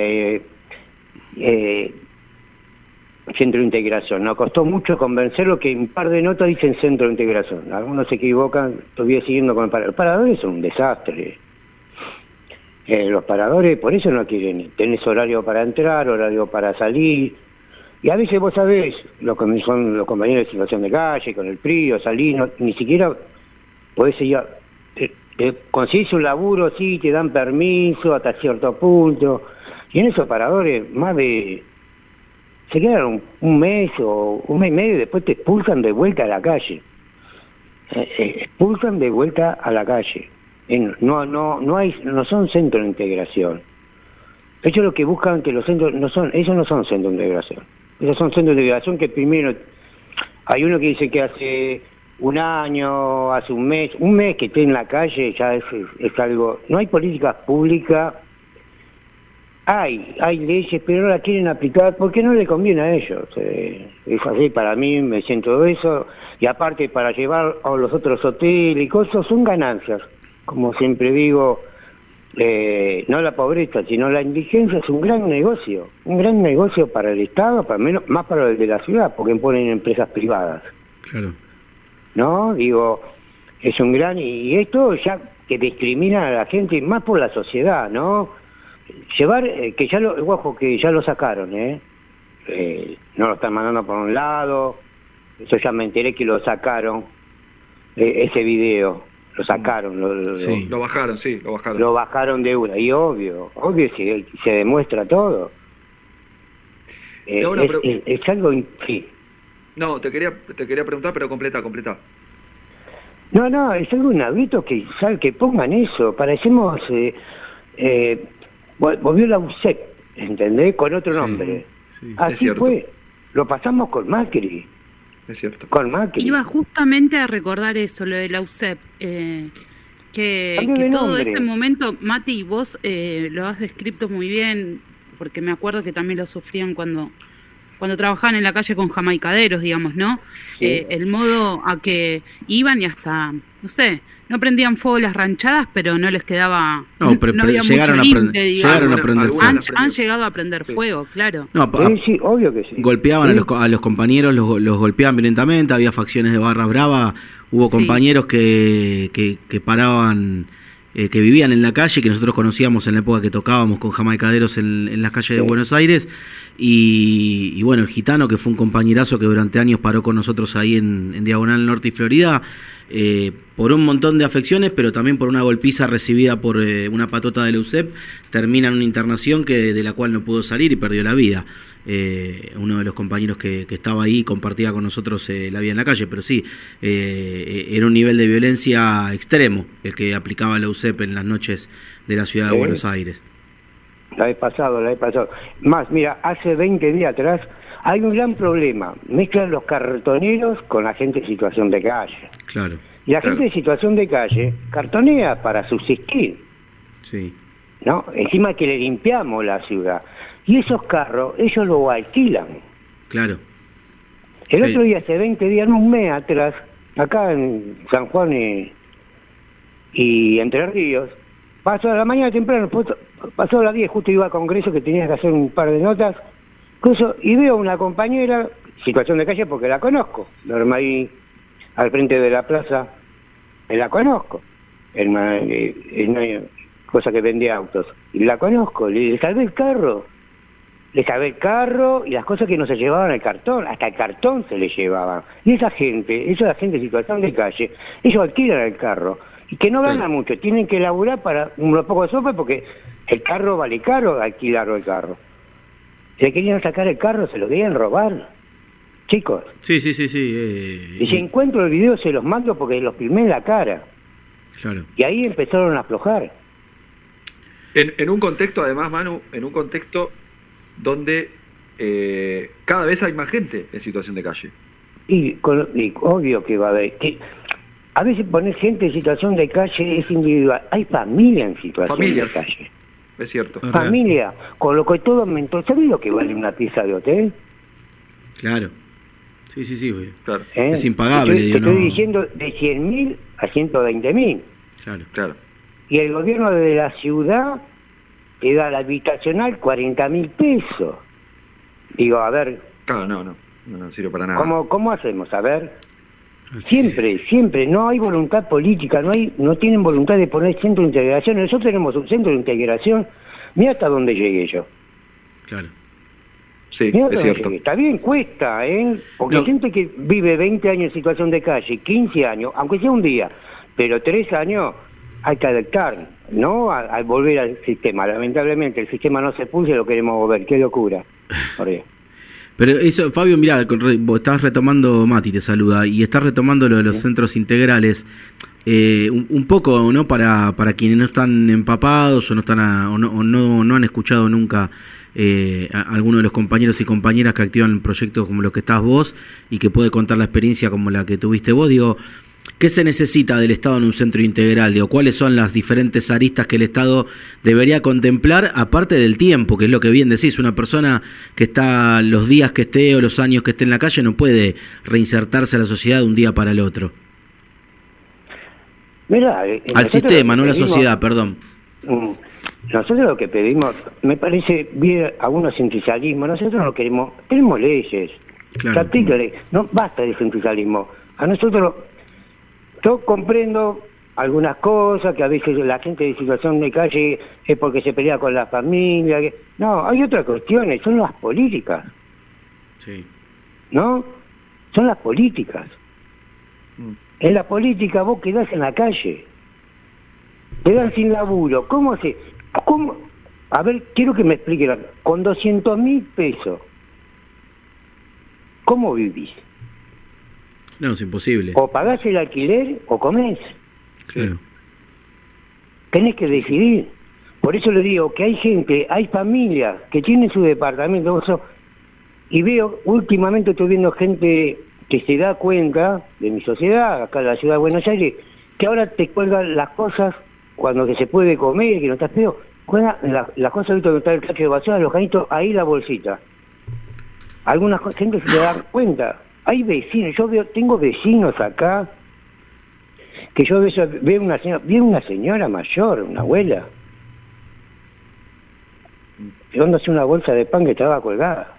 centro de integración. Nos costó mucho convencerlo que un par de notas dicen centro de integración. Algunos se equivocan, todavía siguiendo con el parador. Los paradores son un desastre. Los paradores, por eso no quieren. Tenés horario para entrar, horario para salir. Y a veces vos sabés, son los compañeros de situación de calle, con el PRI, o salís, ni siquiera podés ir conseguís un laburo, sí, te dan permiso hasta cierto punto. Y en esos paradores, se quedan un mes o un mes y medio y después te expulsan de vuelta a la calle. No son centros de integración. Ellos lo que buscan que los centros no son centros de integración. Esos son centros de integración que primero hay uno que dice que hace un año, hace un mes que esté en la calle ya es algo. No hay políticas públicas. Hay leyes, pero no las quieren aplicar porque no le conviene a ellos. Es así, para mí me siento eso. Y aparte, para llevar a los otros hoteles y cosas, son ganancias. Como siempre digo, no la pobreza, sino la indigencia es un gran negocio para el Estado, más para el de la ciudad, porque ponen empresas privadas. Claro. ¿No? Digo, es un gran... Y esto ya que discrimina a la gente, más por la sociedad, ¿no? Llevar, que ya lo sacaron, no lo están mandando por un lado, eso ya me enteré que lo sacaron, ese video, lo sacaron. Lo bajaron. Lo bajaron de una, y obvio se demuestra todo. Es algo... Sí. No, te quería preguntar, pero completa. No, es algo inaudito que pongan eso, parecemos... volvió la UCEP, ¿entendés? Con otro nombre. Sí, así fue. Lo pasamos con Macri. Es cierto. Con Macri. Iba justamente a recordar eso, lo de la UCEP. Que todo ese momento, Mati, vos lo has descrito muy bien, porque me acuerdo que también lo sufrían cuando trabajaban en la calle con jamaicaderos, digamos, ¿no? Sí. El modo a que iban y hasta, no sé, no prendían fuego las ranchadas, pero no les quedaba... No había llegaron mucho a prender fuego. Han llegado a prender fuego, claro. No, sí, obvio que sí. Golpeaban a los compañeros, los golpeaban violentamente, había facciones de barra brava, hubo compañeros que paraban... que vivían en la calle, que nosotros conocíamos en la época que tocábamos con jamaicaderos en las calles de Buenos Aires, y bueno, el Gitano, que fue un compañerazo que durante años paró con nosotros ahí en Diagonal Norte y Florida, por un montón de afecciones, pero también por una golpiza recibida por una patota de la UCEP, termina en una internación de la cual no pudo salir y perdió la vida. Uno de los compañeros que estaba ahí compartía con nosotros la vida en la calle, pero sí, era un nivel de violencia extremo el que aplicaba la UCEP en las noches de la ciudad de Buenos Aires. La he pasado. Más, mira, hace 20 días atrás hay un gran problema. Mezclan los cartoneros con la gente en situación de calle. Claro. Y la gente en situación de calle cartonea para subsistir. Sí. ¿No? Encima que le limpiamos la ciudad. Y esos carros, ellos los alquilan. Claro. El otro día, hace 20 días, un mes atrás, acá en San Juan y Entre Ríos, pasó a la mañana temprano, pasó a las 10, justo iba a Congreso, que tenía que hacer un par de notas, y veo a una compañera, situación de calle porque la conozco, duerme ahí al frente de la plaza, la conozco. una cosa que vende autos. Y la conozco, le salvé el carro. Le salvé el carro y las cosas que no se llevaban al cartón, hasta el cartón se le llevaban. Y esa gente en situación de calle, ellos alquilan el carro. Y que no ganan mucho, tienen que laburar para unos pocos sopa porque el carro vale caro alquilar el carro. Se querían sacar el carro, se lo querían robar. Chicos. Sí. Y si encuentro el video se los mando porque los filmé en la cara. Claro. Y ahí empezaron a aflojar. En un contexto, además, Manu, en un contexto donde cada vez hay más gente en situación de calle. Y obvio que va a haber. A veces poner gente en situación de calle es individual. Hay familia en situación de calle. Es cierto. Familia, con lo que todo aumentó. ¿Sabés lo que vale una pieza de hotel? Claro. Sí, güey. Claro. Es impagable. Estoy diciendo de 100.000 a 120.000. Claro. Y el gobierno de la ciudad te da la habitacional 40.000 pesos. Digo, a ver. Claro, no sirve para nada. ¿Cómo hacemos? A ver. Siempre, no hay voluntad política, no tienen voluntad de poner centro de integración. Nosotros tenemos un centro de integración, mira hasta dónde llegué yo. Claro. Sí, es cierto. Está bien, cuesta, porque gente que vive 20 años en situación de calle, 15 años, aunque sea un día, pero 3 años hay que adaptar, ¿no? Al volver al sistema. Lamentablemente el sistema no se pulsa y lo queremos volver, qué locura. Pero eso, Fabio, mirá, estás retomando, Mati te saluda, y estás retomando lo de los centros integrales, un poco, ¿no? Para quienes no están empapados o no han escuchado nunca a alguno de los compañeros y compañeras que activan proyectos como los que estás vos y que puede contar la experiencia como la que tuviste vos, digo, ¿qué se necesita del Estado en un centro integral? Digo, ¿cuáles son las diferentes aristas que el Estado debería contemplar, aparte del tiempo, que es lo que bien decís? Una persona que está los días que esté o los años que esté en la calle no puede reinsertarse a la sociedad de un día para el otro. Mirá, al sistema, no a la sociedad, perdón. Nosotros lo que pedimos, me parece bien algunos centralismos, nosotros no queremos, tenemos leyes, claro. No basta de centralismo. A nosotros... Yo comprendo algunas cosas, que a veces la gente de situación de calle es porque se pelea con la familia. No, hay otras cuestiones, son las políticas. Sí. ¿No? Son las políticas. En la política vos quedás en la calle. Quedás sin laburo. ¿Cómo? A ver, quiero que me expliquen. Con 200.000 pesos, ¿cómo vivís? No, es imposible. O pagás el alquiler o comés. Claro. Tenés que decidir. Por eso le digo que hay familias que tienen su departamento. Y últimamente estoy viendo gente que se da cuenta de mi sociedad, acá en la ciudad de Buenos Aires, que ahora te cuelgan las cosas cuando que se puede comer, que no está feo. Cuelgan las cosas ahorita que está el cacho de basura, los canitos, ahí la bolsita. Algunas gente se dan cuenta. Hay vecinos, tengo vecinos acá, que yo veo una señora mayor, una abuela, llevándose una bolsa de pan que estaba colgada.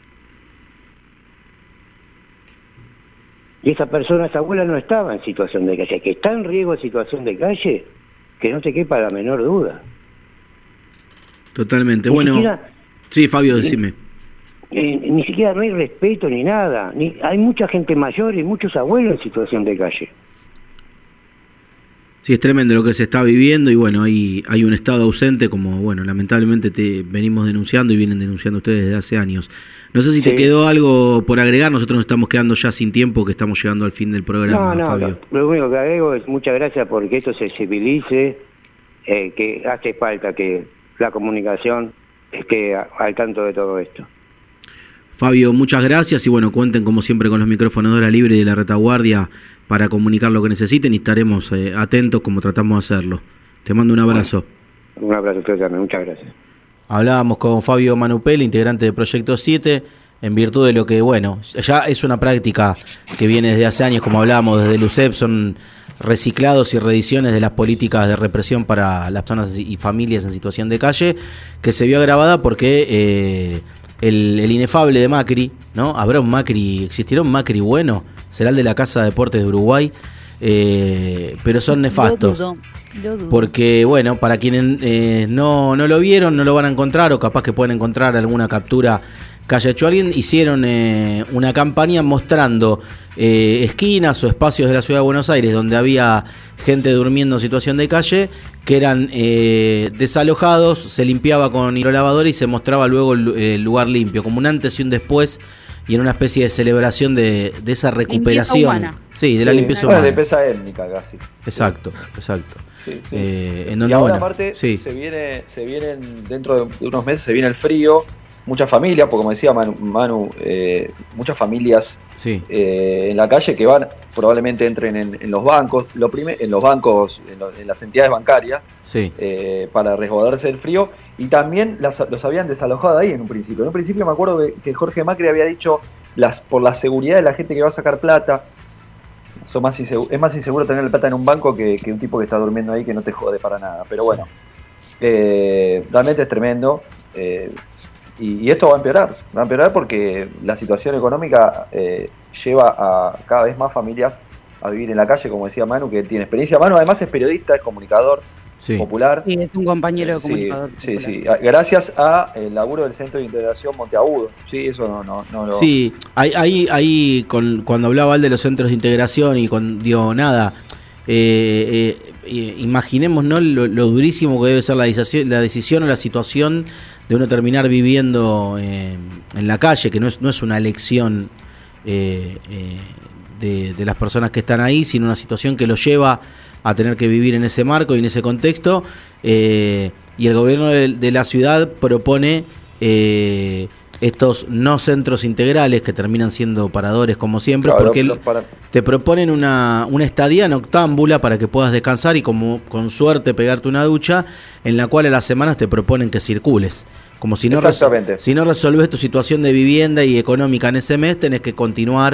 Y esa abuela no estaba en situación de calle, que está en riesgo de situación de calle, que no te quepa la menor duda. Totalmente, sí, Fabio, decime. Ni siquiera no hay respeto ni nada. Hay mucha gente mayor y muchos abuelos en situación de calle. Sí, es tremendo lo que se está viviendo y hay un Estado ausente como, lamentablemente venimos denunciando y vienen denunciando ustedes desde hace años. No sé si te quedó algo por agregar, nosotros nos estamos quedando ya sin tiempo, que estamos llegando al fin del programa, Fabio. Lo único que agrego es muchas gracias porque esto se civilice, que hace falta que la comunicación esté al tanto de todo esto. Fabio, muchas gracias y cuenten como siempre con los micrófonos de Hora Libre y de la Retaguardia para comunicar lo que necesiten y estaremos atentos como tratamos de hacerlo. Te mando un abrazo. Un abrazo a ustedes también, muchas gracias. Hablábamos con Fabio Manupel, integrante de Proyecto 7, en virtud de lo que, ya es una práctica que viene desde hace años, como hablábamos desde el UCEP, son reciclados y reediciones de las políticas de represión para las personas y familias en situación de calle, que se vio agravada porque el inefable de Macri, ¿no? ¿Existirá un Macri bueno? ¿Será el de la Casa de Deportes de Uruguay? Pero son nefastos. Porque, bueno, para quienes no lo vieron, no lo van a encontrar, o capaz que pueden encontrar alguna captura que haya hecho alguien, hicieron una campaña mostrando esquinas o espacios de la ciudad de Buenos Aires donde había gente durmiendo en situación de calle, que eran desalojados, se limpiaba con hidrolavadora y se mostraba luego el lugar limpio, como un antes y un después, y en una especie de celebración de esa recuperación. Sí, de la limpieza humana. De limpieza étnica casi. Exacto. Sí. En donde, y ahora aparte se vienen dentro de unos meses se viene el frío, muchas familias, porque como decía Manu, muchas familias en la calle que probablemente entren en los bancos, en las entidades bancarias, para resguardarse del frío, y también los habían desalojado ahí en un principio. En un principio me acuerdo que Jorge Macri había dicho, por la seguridad de la gente que va a sacar plata, es más inseguro tener la plata en un banco que un tipo que está durmiendo ahí, que no te jode para nada. Pero bueno, realmente es tremendo. Y esto va a empeorar porque la situación económica lleva a cada vez más familias a vivir en la calle, como decía Manu, que tiene experiencia. Manu además es periodista, es comunicador popular. Sí, es un compañero de comunicador. Sí, gracias al laburo del Centro de Integración Monteagudo. Sí, eso no lo... Sí, ahí cuando hablaba él de los centros de integración y imaginemos, ¿no?, lo durísimo que debe ser la decisión o la situación de uno terminar viviendo en la calle, que no es una elección de las personas que están ahí, sino una situación que lo lleva a tener que vivir en ese marco y en ese contexto, y el gobierno de la ciudad propone estos no centros integrales, que terminan siendo paradores como siempre, porque te proponen una estadía noctámbula para que puedas descansar y con suerte pegarte una ducha, en la cual a las semanas te proponen que circules. Como si no resolves tu situación de vivienda y económica en ese mes, tenés que continuar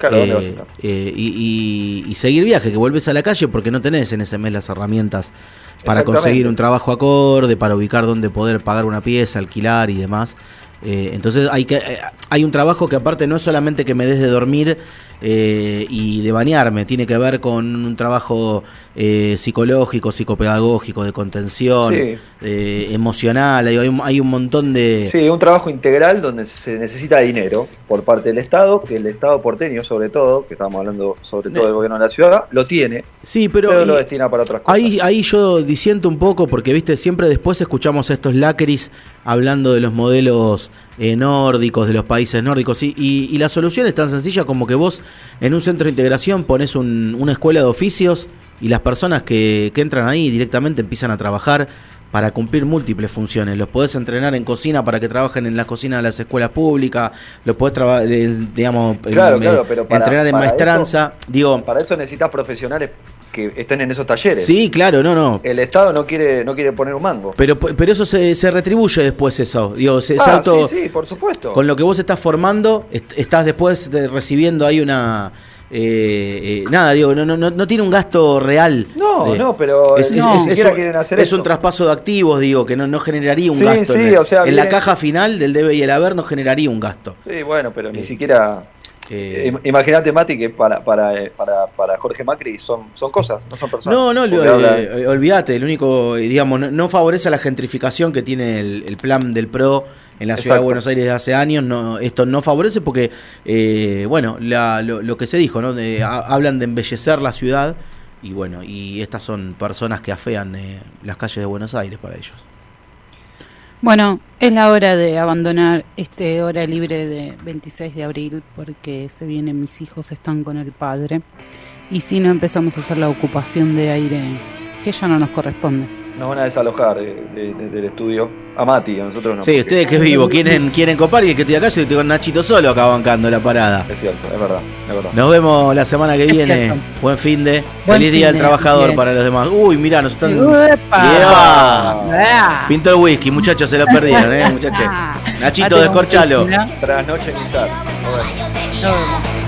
y seguir viaje, que volvés a la calle porque no tenés en ese mes las herramientas para conseguir un trabajo acorde, para ubicar dónde poder pagar una pieza, alquilar y demás. Entonces hay un trabajo que aparte no es solamente que me des de dormir y de bañarme, tiene que ver con un trabajo psicológico, psicopedagógico, de contención, emocional, hay un montón de... Sí, un trabajo integral donde se necesita dinero por parte del Estado, que el Estado porteño sobre todo, que estamos hablando sobre todo del gobierno de la ciudad, lo tiene, pero lo destina para otras cosas. Ahí yo disiento un poco porque, viste, siempre después escuchamos a estos lacris hablando de los modelos nórdicos, de los países nórdicos, y la solución es tan sencilla como que vos en un centro de integración pones una escuela de oficios y las personas que entran ahí directamente empiezan a trabajar para cumplir múltiples funciones. Los podés entrenar en cocina para que trabajen en las cocinas de las escuelas públicas, los podés entrenar en maestranza. Para eso necesitas profesionales que estén en esos talleres. Sí, claro, no. El Estado no quiere poner un mango. Pero eso se retribuye después, eso. Sí, por supuesto. Con lo que vos estás formando, estás después recibiendo ahí una... no tiene un gasto real. Pero quieren hacer es un traspaso de activos, que no generaría un gasto. En la caja final del debe y el haber no generaría un gasto. Sí, bueno, pero ni siquiera... Imagínate, Mati, que para Jorge Macri son cosas, no son personas. Olvídate, el único, no favorece a la gentrificación que tiene el plan del PRO en la ciudad de Buenos Aires de hace años. Esto no favorece porque, lo que se dijo, ¿no? Hablan de embellecer la ciudad y estas son personas que afean las calles de Buenos Aires para ellos. Bueno, es la hora de abandonar hora libre de 26 de abril porque se vienen mis hijos, están con el padre. Y si no empezamos a hacer la ocupación de aire que ya no nos corresponde. Nos van a desalojar del estudio. A Mati, a nosotros no. Sí, ustedes que es vivo, quieren copar y el que estoy acá, yo estoy con Nachito solo acá bancando la parada. Es cierto, es verdad. Nos vemos la semana que viene. Buen fin de. Feliz Día del Trabajador para los demás. Uy, mirá, nos están... Pintó el whisky, muchachos, se lo perdieron, muchachos. Nachito, descorchalo. Tras noche militar.